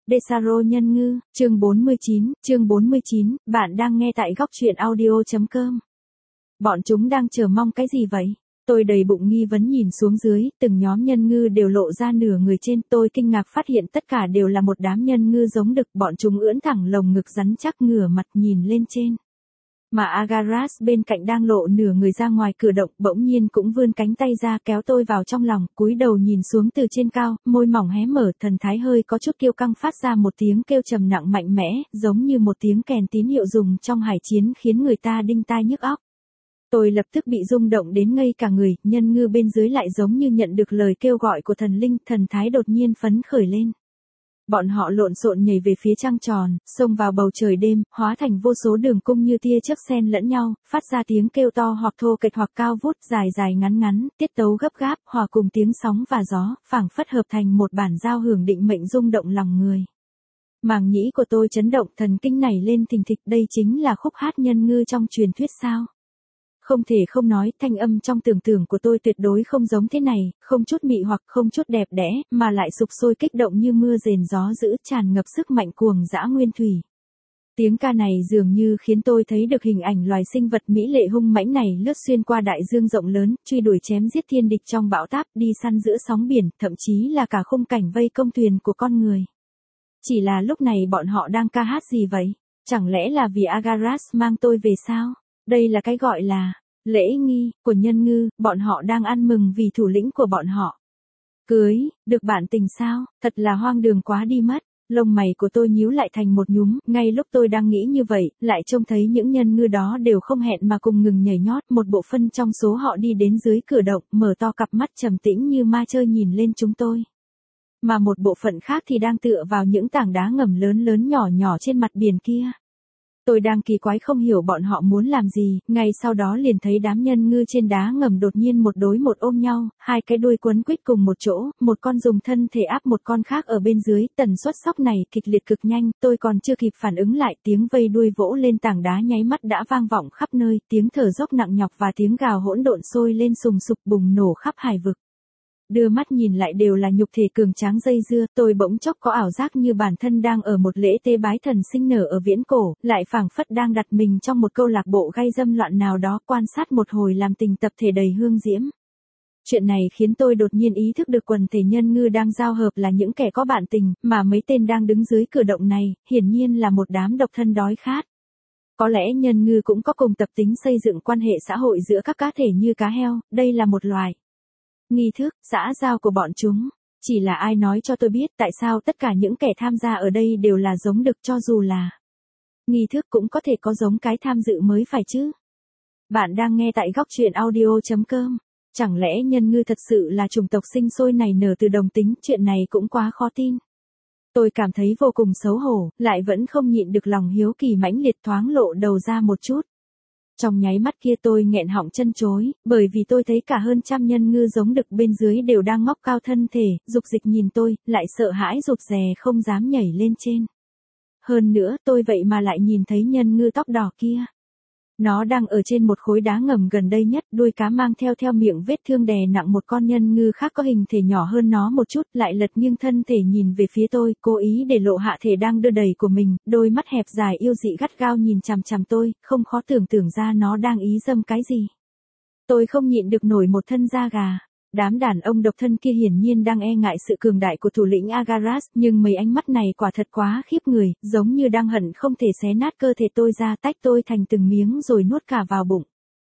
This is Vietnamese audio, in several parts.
Desaro nhân ngư, chương 49, bạn đang nghe tại góc truyện audio.com. Bọn chúng đang chờ mong cái gì vậy? Tôi đầy bụng nghi vấn nhìn xuống dưới, từng nhóm nhân ngư đều lộ ra nửa người trên, tôi kinh ngạc phát hiện tất cả đều là một đám nhân ngư giống đực, bọn chúng ưỡn thẳng lồng ngực rắn chắc ngửa mặt nhìn lên trên. Mà Agaras bên cạnh đang lộ nửa người ra ngoài cửa động, bỗng nhiên cũng vươn cánh tay ra kéo tôi vào trong lòng, cúi đầu nhìn xuống từ trên cao, môi mỏng hé mở, thần thái hơi có chút kiêu căng, phát ra một tiếng kêu trầm nặng mạnh mẽ, giống như một tiếng kèn tín hiệu dùng trong hải chiến khiến người ta đinh tai nhức óc. Tôi lập tức bị rung động đến ngây cả người, nhân ngư bên dưới lại giống như nhận được lời kêu gọi của thần linh, thần thái đột nhiên phấn khởi lên. Bọn họ lộn xộn nhảy về phía trăng tròn, xông vào bầu trời đêm, hóa thành vô số đường cung như tia chớp xen lẫn nhau, phát ra tiếng kêu to hoặc thô kệch hoặc cao vút, dài dài ngắn ngắn, tiết tấu gấp gáp, hòa cùng tiếng sóng và gió, phảng phất hợp thành một bản giao hưởng định mệnh rung động lòng người. Màng nhĩ của tôi chấn động, thần kinh nảy lên thình thịch, đây chính là khúc hát nhân ngư trong truyền thuyết sao? Không thể không nói, thanh âm trong tưởng tượng của tôi tuyệt đối không giống thế này, không chút mị hoặc không chút đẹp đẽ, mà lại sục sôi kích động như mưa rền gió dữ, tràn ngập sức mạnh cuồng dã nguyên thủy. Tiếng ca này dường như khiến tôi thấy được hình ảnh loài sinh vật mỹ lệ hung mãnh này lướt xuyên qua đại dương rộng lớn, truy đuổi chém giết thiên địch trong bão táp, đi săn giữa sóng biển, thậm chí là cả khung cảnh vây công thuyền của con người. Chỉ là lúc này bọn họ đang ca hát gì vậy? Chẳng lẽ là vì Agaras mang tôi về sao? Đây là cái gọi là lễ nghi của nhân ngư, bọn họ đang ăn mừng vì thủ lĩnh của bọn họ cưới được bạn tình sao? Thật là hoang đường quá đi mất. Lông mày của tôi nhíu lại thành một nhúm, ngay lúc tôi đang nghĩ như vậy, lại trông thấy những nhân ngư đó đều không hẹn mà cùng ngừng nhảy nhót, một bộ phân trong số họ đi đến dưới cửa động, mở to cặp mắt trầm tĩnh như ma chơi nhìn lên chúng tôi. Mà một bộ phận khác thì đang tựa vào những tảng đá ngầm lớn lớn nhỏ nhỏ trên mặt biển kia. Tôi đang kỳ quái không hiểu bọn họ muốn làm gì, ngay sau đó liền thấy đám nhân ngư trên đá ngầm đột nhiên một đối một ôm nhau, hai cái đuôi quấn quýt cùng một chỗ, một con dùng thân thể áp một con khác ở bên dưới, tần suất sóc này kịch liệt cực nhanh, tôi còn chưa kịp phản ứng lại, tiếng vây đuôi vỗ lên tảng đá nháy mắt đã vang vọng khắp nơi, tiếng thở dốc nặng nhọc và tiếng gào hỗn độn sôi lên sùng sục bùng nổ khắp hải vực. Đưa mắt nhìn lại đều là nhục thể cường tráng dây dưa, tôi bỗng chốc có ảo giác như bản thân đang ở một lễ tế bái thần sinh nở ở viễn cổ, lại phảng phất đang đặt mình trong một câu lạc bộ gay dâm loạn nào đó, quan sát một hồi làm tình tập thể đầy hương diễm. Chuyện này khiến tôi đột nhiên ý thức được quần thể nhân ngư đang giao hợp là những kẻ có bạn tình, mà mấy tên đang đứng dưới cửa động này, hiển nhiên là một đám độc thân đói khát. Có lẽ nhân ngư cũng có cùng tập tính xây dựng quan hệ xã hội giữa các cá thể như cá heo, đây là một loài nghi thức, xã giao của bọn chúng. Chỉ là ai nói cho tôi biết tại sao tất cả những kẻ tham gia ở đây đều là giống đực, cho dù là nghi thức cũng có thể có giống cái tham dự mới phải chứ. Bạn đang nghe tại góc truyện audio.com. Chẳng lẽ nhân ngư thật sự là chủng tộc sinh sôi nảy nở từ đồng tính, chuyện này cũng quá khó tin. Tôi cảm thấy vô cùng xấu hổ, lại vẫn không nhịn được lòng hiếu kỳ mãnh liệt thoáng lộ đầu ra một chút. Trong nháy mắt kia tôi nghẹn họng chân chối, bởi vì tôi thấy cả hơn trăm nhân ngư giống đực bên dưới đều đang ngóc cao thân thể, dục dịch nhìn tôi, lại sợ hãi rụt rè không dám nhảy lên trên. Hơn nữa tôi vậy mà lại nhìn thấy nhân ngư tóc đỏ kia. Nó đang ở trên một khối đá ngầm gần đây nhất, đuôi cá mang theo miệng vết thương đè nặng một con nhân ngư khác có hình thể nhỏ hơn nó một chút, lại lật nghiêng thân thể nhìn về phía tôi, cố ý để lộ hạ thể đang đưa đẩy của mình, đôi mắt hẹp dài yêu dị gắt gao nhìn chằm chằm tôi, không khó tưởng tượng ra nó đang ý dâm cái gì. Tôi không nhịn được nổi một thân da gà. Đám đàn ông độc thân kia hiển nhiên đang e ngại sự cường đại của thủ lĩnh Agaras, nhưng mấy ánh mắt này quả thật quá khiếp người, giống như đang hận không thể xé nát cơ thể tôi ra, tách tôi thành từng miếng rồi nuốt cả vào bụng.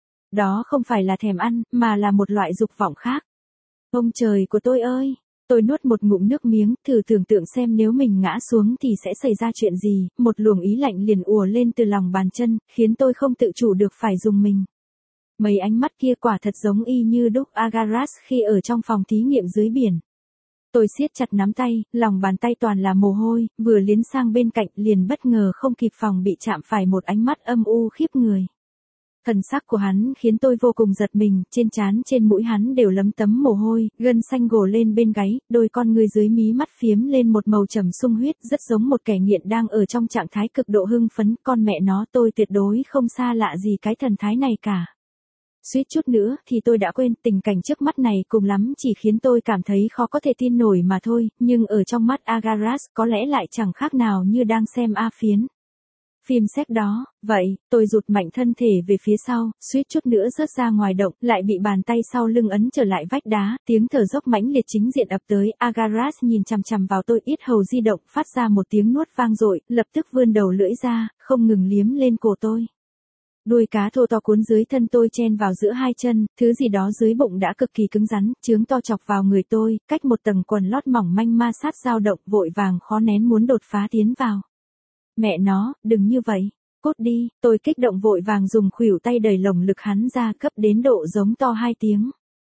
Đó không phải là thèm ăn, mà là một loại dục vọng khác. Ông trời của tôi ơi! Tôi nuốt một ngụm nước miếng, thử tưởng tượng xem nếu mình ngã xuống thì sẽ xảy ra chuyện gì, một luồng ý lạnh liền ùa lên từ lòng bàn chân, khiến tôi không tự chủ được phải dùng mình. Mấy ánh mắt kia quả thật giống y như đúc Agaras khi ở trong phòng thí nghiệm dưới biển. Tôi siết chặt nắm tay, lòng bàn tay toàn là mồ hôi, vừa liến sang bên cạnh liền bất ngờ không kịp phòng bị chạm phải một ánh mắt âm u khiếp người. Thần sắc của hắn khiến tôi vô cùng giật mình, trên trán trên mũi hắn đều lấm tấm mồ hôi, gân xanh gồ lên bên gáy, đôi con ngươi dưới mí mắt phiếm lên một màu trầm sung huyết, rất giống một kẻ nghiện đang ở trong trạng thái cực độ hưng phấn, con mẹ nó tôi tuyệt đối không xa lạ gì cái thần thái này cả. Suýt chút nữa thì tôi đã quên tình cảnh trước mắt này cùng lắm chỉ khiến tôi cảm thấy khó có thể tin nổi mà thôi, nhưng ở trong mắt Agaras có lẽ lại chẳng khác nào như đang xem A Phiến. Phim séc đó, vậy, tôi rụt mạnh thân thể về phía sau, suýt chút nữa rớt ra ngoài động, lại bị bàn tay sau lưng ấn trở lại vách đá, tiếng thở dốc mãnh liệt chính diện ập tới, Agaras nhìn chằm chằm vào tôi, yết hầu di động, phát ra một tiếng nuốt vang dội, lập tức vươn đầu lưỡi ra, không ngừng liếm lên cổ tôi. Đuôi cá thô to cuốn dưới thân tôi chen vào giữa hai chân, thứ gì đó dưới bụng đã cực kỳ cứng rắn, chướng to chọc vào người tôi, cách một tầng quần lót mỏng manh ma sát dao động, vội vàng khó nén muốn đột phá tiến vào. Mẹ nó, đừng như vậy, cút đi, tôi kích động vội vàng dùng khuỷu tay đẩy lồng ngực hắn ra, cấp đến độ giống to 2 tiếng.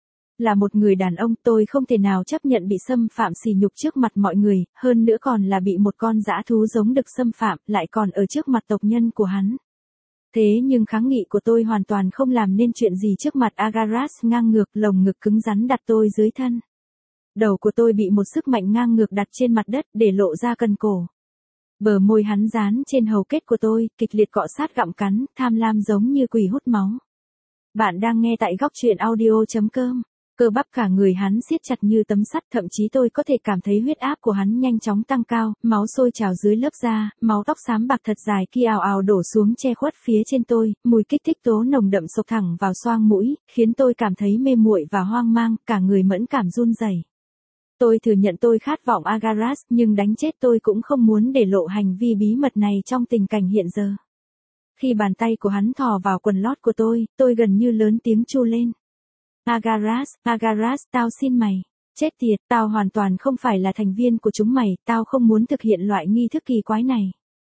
Là một người đàn ông, tôi không thể nào chấp nhận bị xâm phạm sỉ nhục trước mặt mọi người, hơn nữa còn là bị một con dã thú giống đực xâm phạm, lại còn ở trước mặt tộc nhân của hắn. Thế nhưng kháng nghị của tôi hoàn toàn không làm nên chuyện gì trước mặt Agaras ngang ngược, lồng ngực cứng rắn đặt tôi dưới thân. Đầu của tôi bị một sức mạnh ngang ngược đặt trên mặt đất để lộ ra cần cổ. Bờ môi hắn dán trên hầu kết của tôi, kịch liệt cọ sát gặm cắn, tham lam giống như quỷ hút máu. Bạn đang nghe tại góc truyện audio.com. Cơ bắp cả người hắn siết chặt như tấm sắt, thậm chí tôi có thể cảm thấy huyết áp của hắn nhanh chóng tăng cao, máu sôi trào dưới lớp da, máu tóc xám bạc thật dài kia ào ào đổ xuống che khuất phía trên tôi, mùi kích thích tố nồng đậm xộc thẳng vào xoang mũi, khiến tôi cảm thấy mê muội và hoang mang, cả người mẫn cảm run rẩy. Tôi thừa nhận tôi khát vọng Agaras, nhưng đánh chết tôi cũng không muốn để lộ hành vi bí mật này trong tình cảnh hiện giờ. Khi bàn tay của hắn thò vào quần lót của tôi gần như lớn tiếng chu lên. Agaras, Agaras, tao xin mày. Chết tiệt, tao hoàn toàn không phải là thành viên của chúng mày, tao không muốn thực hiện loại nghi thức kỳ quái này.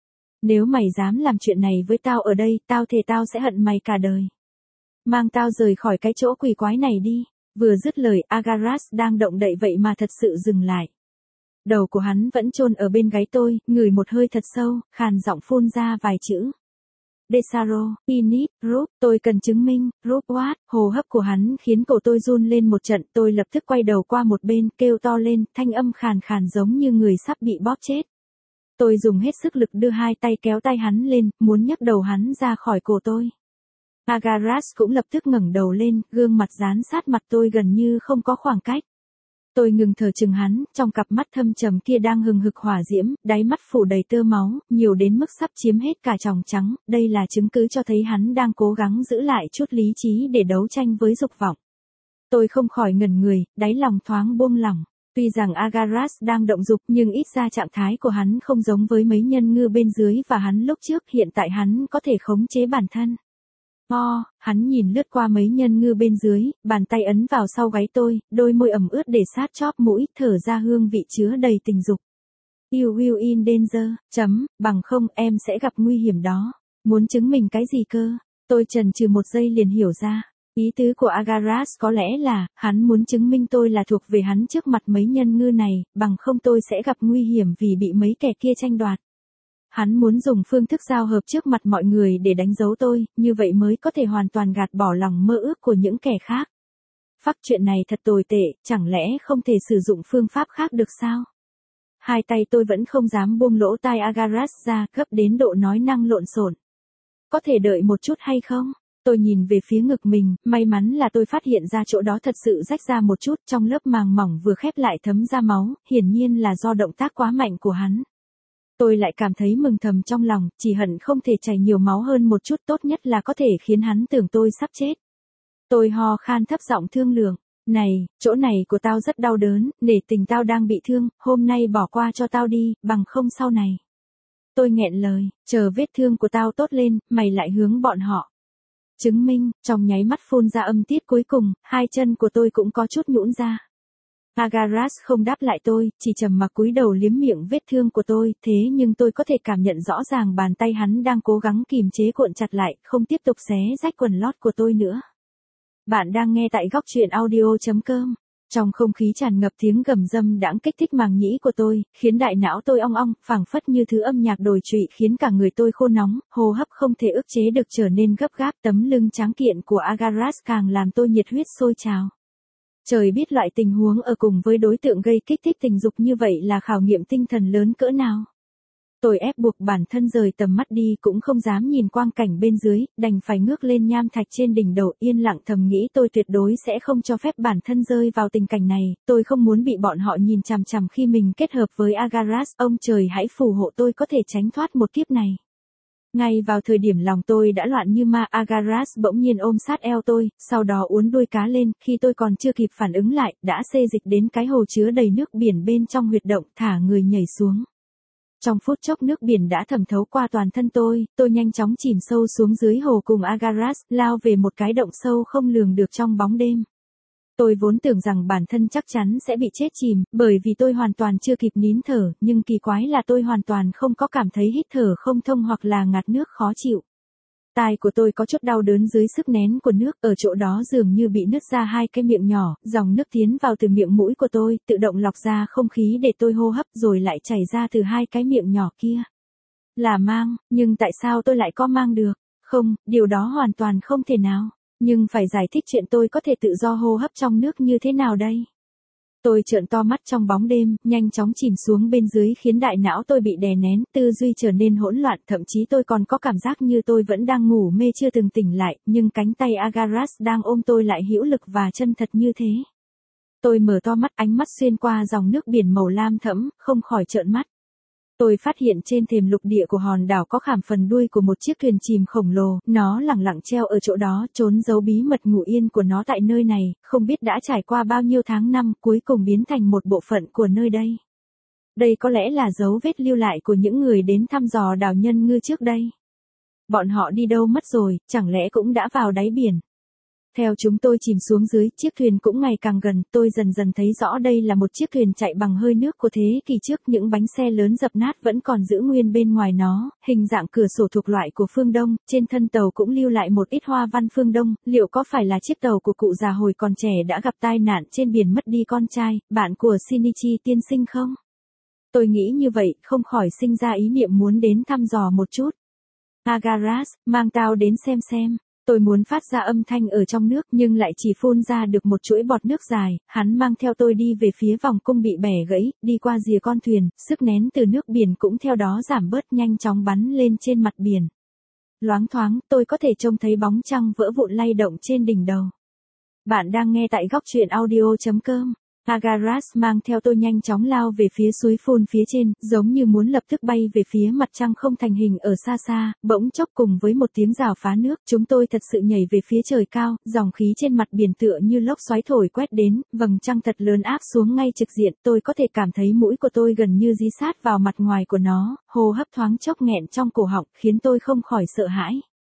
Nếu mày dám làm chuyện này với tao ở đây, tao thề tao sẽ hận mày cả đời. Mang tao rời khỏi cái chỗ quỷ quái này đi. Vừa dứt lời, Agaras đang động đậy vậy mà thật sự dừng lại. Đầu của hắn vẫn chôn ở bên gáy tôi, ngửi một hơi thật sâu, khàn giọng phun ra vài chữ. Desaro, Init, Rup, tôi cần chứng minh, Rup what, hô hấp của hắn khiến cổ tôi run lên một trận, tôi lập tức quay đầu qua một bên, kêu to lên, thanh âm khàn khàn giống như người sắp bị bóp chết. Tôi dùng hết sức lực đưa hai tay kéo tay hắn lên, muốn nhấc đầu hắn ra khỏi cổ tôi. Agaras cũng lập tức ngẩng đầu lên, gương mặt dán sát mặt tôi gần như không có khoảng cách. Tôi ngừng thở chừng hắn, trong cặp mắt thâm trầm kia đang hừng hực hỏa diễm, đáy mắt phủ đầy tơ máu, nhiều đến mức sắp chiếm hết cả tròng trắng, đây là chứng cứ cho thấy hắn đang cố gắng giữ lại chút lý trí để đấu tranh với dục vọng. Tôi không khỏi ngẩn người, đáy lòng thoáng buông lỏng. Tuy rằng Agaras đang động dục nhưng ít ra trạng thái của hắn không giống với mấy nhân ngư bên dưới và hắn lúc trước, hiện tại hắn có thể khống chế bản thân. Hắn nhìn lướt qua mấy nhân ngư bên dưới, bàn tay ấn vào sau gáy tôi, đôi môi ẩm ướt để sát chóp mũi, thở ra hương vị chứa đầy tình dục. You will in danger, bằng không em sẽ gặp nguy hiểm đó. Muốn chứng minh cái gì cơ? Tôi chần chừ một giây liền hiểu ra. Ý tứ của Agaras có lẽ là, hắn muốn chứng minh tôi là thuộc về hắn trước mặt mấy nhân ngư này, bằng không tôi sẽ gặp nguy hiểm vì bị mấy kẻ kia tranh đoạt. Hắn muốn dùng phương thức giao hợp trước mặt mọi người để đánh dấu tôi, như vậy mới có thể hoàn toàn gạt bỏ lòng mơ ước của những kẻ khác. Phắc, chuyện này thật tồi tệ, chẳng lẽ không thể sử dụng phương pháp khác được sao? Hai tay tôi vẫn không dám buông lỗ tai Agaras ra, gấp đến độ nói năng lộn xộn. Có thể đợi một chút hay không? Tôi nhìn về phía ngực mình, may mắn là tôi phát hiện ra chỗ đó thật sự rách ra một chút, trong lớp màng mỏng vừa khép lại thấm ra máu, hiển nhiên là do động tác quá mạnh của hắn. Tôi lại cảm thấy mừng thầm trong lòng, chỉ hận không thể chảy nhiều máu hơn một chút, tốt nhất là có thể khiến hắn tưởng tôi sắp chết. Tôi ho khan thấp giọng thương lượng, này, chỗ này của tao rất đau đớn, nể tình tao đang bị thương, hôm nay bỏ qua cho tao đi, bằng không sau này. Tôi nghẹn lời, chờ vết thương của tao tốt lên, mày lại hướng bọn họ. Chứng minh, trong nháy mắt phun ra âm tiết cuối cùng, hai chân của tôi cũng có chút nhũn ra. Agaras không đáp lại tôi, chỉ trầm mặc cúi đầu liếm miệng vết thương của tôi, thế nhưng tôi có thể cảm nhận rõ ràng bàn tay hắn đang cố gắng kìm chế cuộn chặt lại, không tiếp tục xé rách quần lót của tôi nữa. Bạn đang nghe tại góc truyện audio.com. Trong không khí tràn ngập tiếng gầm dâm đãng kích thích màng nhĩ của tôi, khiến đại não tôi ong ong, phảng phất như thứ âm nhạc đồi trụy, khiến cả người tôi khô nóng, hô hấp không thể ức chế được trở nên gấp gáp, tấm lưng tráng kiện của Agaras càng làm tôi nhiệt huyết sôi trào. Trời biết loại tình huống ở cùng với đối tượng gây kích thích tình dục như vậy là khảo nghiệm tinh thần lớn cỡ nào. Tôi ép buộc bản thân rời tầm mắt đi cũng không dám nhìn quang cảnh bên dưới, đành phải ngước lên nham thạch trên đỉnh đầu yên lặng thầm nghĩ tôi tuyệt đối sẽ không cho phép bản thân rơi vào tình cảnh này, tôi không muốn bị bọn họ nhìn chằm chằm khi mình kết hợp với Agaras, ông trời hãy phù hộ tôi có thể tránh thoát một kiếp này. Ngay vào thời điểm lòng tôi đã loạn như ma, Agaras bỗng nhiên ôm sát eo tôi, sau đó uốn đuôi cá lên, khi tôi còn chưa kịp phản ứng lại, đã xê dịch đến cái hồ chứa đầy nước biển bên trong huyệt động, thả người nhảy xuống. Trong phút chốc nước biển đã thẩm thấu qua toàn thân tôi nhanh chóng chìm sâu xuống dưới hồ cùng Agaras, lao về một cái động sâu không lường được trong bóng đêm. Tôi vốn tưởng rằng bản thân chắc chắn sẽ bị chết chìm, bởi vì tôi hoàn toàn chưa kịp nín thở, nhưng kỳ quái là tôi hoàn toàn không có cảm thấy hít thở không thông hoặc là ngạt nước khó chịu. Tai của tôi có chút đau đớn dưới sức nén của nước, ở chỗ đó dường như bị nứt ra hai cái miệng nhỏ, dòng nước tiến vào từ miệng mũi của tôi, tự động lọc ra không khí để tôi hô hấp rồi lại chảy ra từ hai cái miệng nhỏ kia. Là mang, nhưng tại sao tôi lại có mang được? Không, điều đó hoàn toàn không thể nào. Nhưng phải giải thích chuyện tôi có thể tự do hô hấp trong nước như thế nào đây? Tôi trợn to mắt trong bóng đêm, nhanh chóng chìm xuống bên dưới khiến đại não tôi bị đè nén, tư duy trở nên hỗn loạn, thậm chí tôi còn có cảm giác như tôi vẫn đang ngủ mê chưa từng tỉnh lại, nhưng cánh tay Agaras đang ôm tôi lại hữu lực và chân thật như thế. Tôi mở to mắt, ánh mắt xuyên qua dòng nước biển màu lam thẫm, không khỏi trợn mắt. Tôi phát hiện trên thềm lục địa của hòn đảo có khảm phần đuôi của một chiếc thuyền chìm khổng lồ, nó lẳng lặng treo ở chỗ đó, trốn giấu bí mật ngủ yên của nó tại nơi này, không biết đã trải qua bao nhiêu tháng năm, cuối cùng biến thành một bộ phận của nơi đây. Đây có lẽ là dấu vết lưu lại của những người đến thăm dò đảo Nhân Ngư trước đây. Bọn họ đi đâu mất rồi, chẳng lẽ cũng đã vào đáy biển? Theo chúng tôi chìm xuống dưới, chiếc thuyền cũng ngày càng gần, tôi dần dần thấy rõ đây là một chiếc thuyền chạy bằng hơi nước của thế kỷ trước, những bánh xe lớn dập nát vẫn còn giữ nguyên bên ngoài nó, hình dạng cửa sổ thuộc loại của phương Đông, trên thân tàu cũng lưu lại một ít hoa văn phương Đông, liệu có phải là chiếc tàu của cụ già hồi còn trẻ đã gặp tai nạn trên biển mất đi con trai, bạn của Shinichi tiên sinh không? Tôi nghĩ như vậy, không khỏi sinh ra ý niệm muốn đến thăm dò một chút. Agaras, mang tao đến xem. Tôi muốn phát ra âm thanh ở trong nước nhưng lại chỉ phun ra được một chuỗi bọt nước dài, hắn mang theo tôi đi về phía vòng cung bị bẻ gãy, đi qua rìa con thuyền, sức nén từ nước biển cũng theo đó giảm bớt nhanh chóng bắn lên trên mặt biển. Loáng thoáng, tôi có thể trông thấy bóng trăng vỡ vụn lay động trên đỉnh đầu. Bạn đang nghe tại góc truyện audio.com. Agaras mang theo tôi nhanh chóng lao về phía suối phun phía trên, giống như muốn lập tức bay về phía mặt trăng không thành hình ở xa xa, bỗng chốc cùng với một tiếng rào phá nước, chúng tôi thật sự nhảy về phía trời cao, dòng khí trên mặt biển tựa như lốc xoáy thổi quét đến, vầng trăng thật lớn áp xuống ngay trực diện, tôi có thể cảm thấy mũi của tôi gần như dí sát vào mặt ngoài của nó, hô hấp thoáng chốc nghẹn trong cổ họng, khiến tôi không khỏi sợ hãi.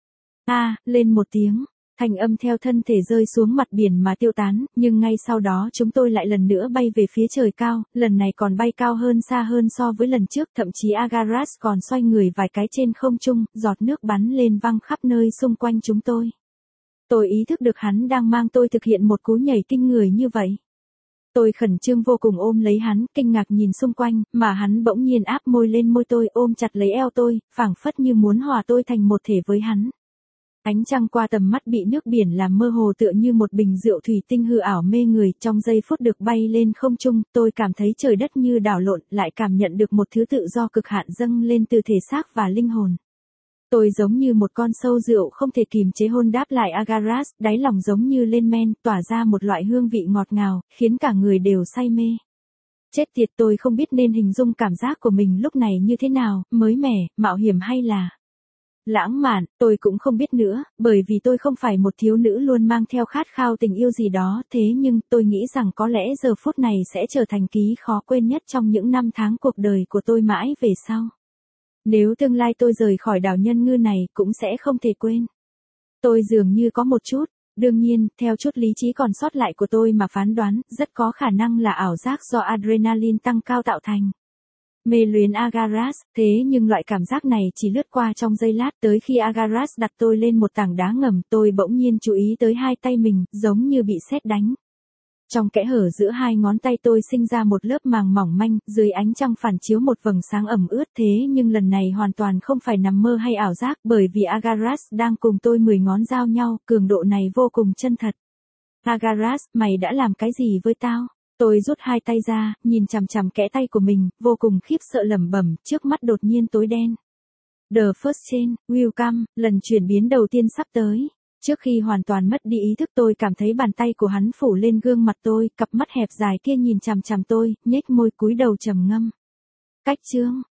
Lên một tiếng. Thanh âm theo thân thể rơi xuống mặt biển mà tiêu tán, nhưng ngay sau đó chúng tôi lại lần nữa bay về phía trời cao, lần này còn bay cao hơn xa hơn so với lần trước, thậm chí Agaras còn xoay người vài cái trên không trung, giọt nước bắn lên văng khắp nơi xung quanh chúng tôi. Tôi ý thức được hắn đang mang tôi thực hiện một cú nhảy kinh người như vậy. Tôi khẩn trương vô cùng ôm lấy hắn, kinh ngạc nhìn xung quanh, mà hắn bỗng nhiên áp môi lên môi tôi, ôm chặt lấy eo tôi, phảng phất như muốn hòa tôi thành một thể với hắn. Ánh trăng qua tầm mắt bị nước biển làm mơ hồ tựa như một bình rượu thủy tinh hư ảo mê người, trong giây phút được bay lên không trung, tôi cảm thấy trời đất như đảo lộn, lại cảm nhận được một thứ tự do cực hạn dâng lên từ thể xác và linh hồn. Tôi giống như một con sâu rượu không thể kìm chế hôn đáp lại Agaras, đáy lòng giống như lên men, tỏa ra một loại hương vị ngọt ngào, khiến cả người đều say mê. Chết tiệt, tôi không biết nên hình dung cảm giác của mình lúc này như thế nào, mới mẻ, mạo hiểm hay là lãng mạn, tôi cũng không biết nữa, bởi vì tôi không phải một thiếu nữ luôn mang theo khát khao tình yêu gì đó, thế nhưng tôi nghĩ rằng có lẽ giờ phút này sẽ trở thành ký khó quên nhất trong những năm tháng cuộc đời của tôi mãi về sau. Nếu tương lai tôi rời khỏi đảo Nhân Ngư này cũng sẽ không thể quên. Tôi dường như có một chút, đương nhiên, theo chút lý trí còn sót lại của tôi mà phán đoán, rất có khả năng là ảo giác do adrenaline tăng cao tạo thành. Mê luyến Agaras, thế nhưng loại cảm giác này chỉ lướt qua trong giây lát, tới khi Agaras đặt tôi lên một tảng đá ngầm, tôi bỗng nhiên chú ý tới hai tay mình, giống như bị sét đánh. Trong kẽ hở giữa hai ngón tay tôi sinh ra một lớp màng mỏng manh, dưới ánh trăng phản chiếu một vầng sáng ẩm ướt, thế nhưng lần này hoàn toàn không phải nằm mơ hay ảo giác, bởi vì Agaras đang cùng tôi 10 ngón giao nhau, cường độ này vô cùng chân thật. Agaras, mày đã làm cái gì với tao? Tôi rút hai tay ra, nhìn chằm chằm kẽ tay của mình, vô cùng khiếp sợ lẩm bẩm, trước mắt đột nhiên tối đen. The first change, will come, lần chuyển biến đầu tiên sắp tới. Trước khi hoàn toàn mất đi ý thức tôi cảm thấy bàn tay của hắn phủ lên gương mặt tôi, cặp mắt hẹp dài kia nhìn chằm chằm tôi, nhếch môi cúi đầu trầm ngâm. Cách chương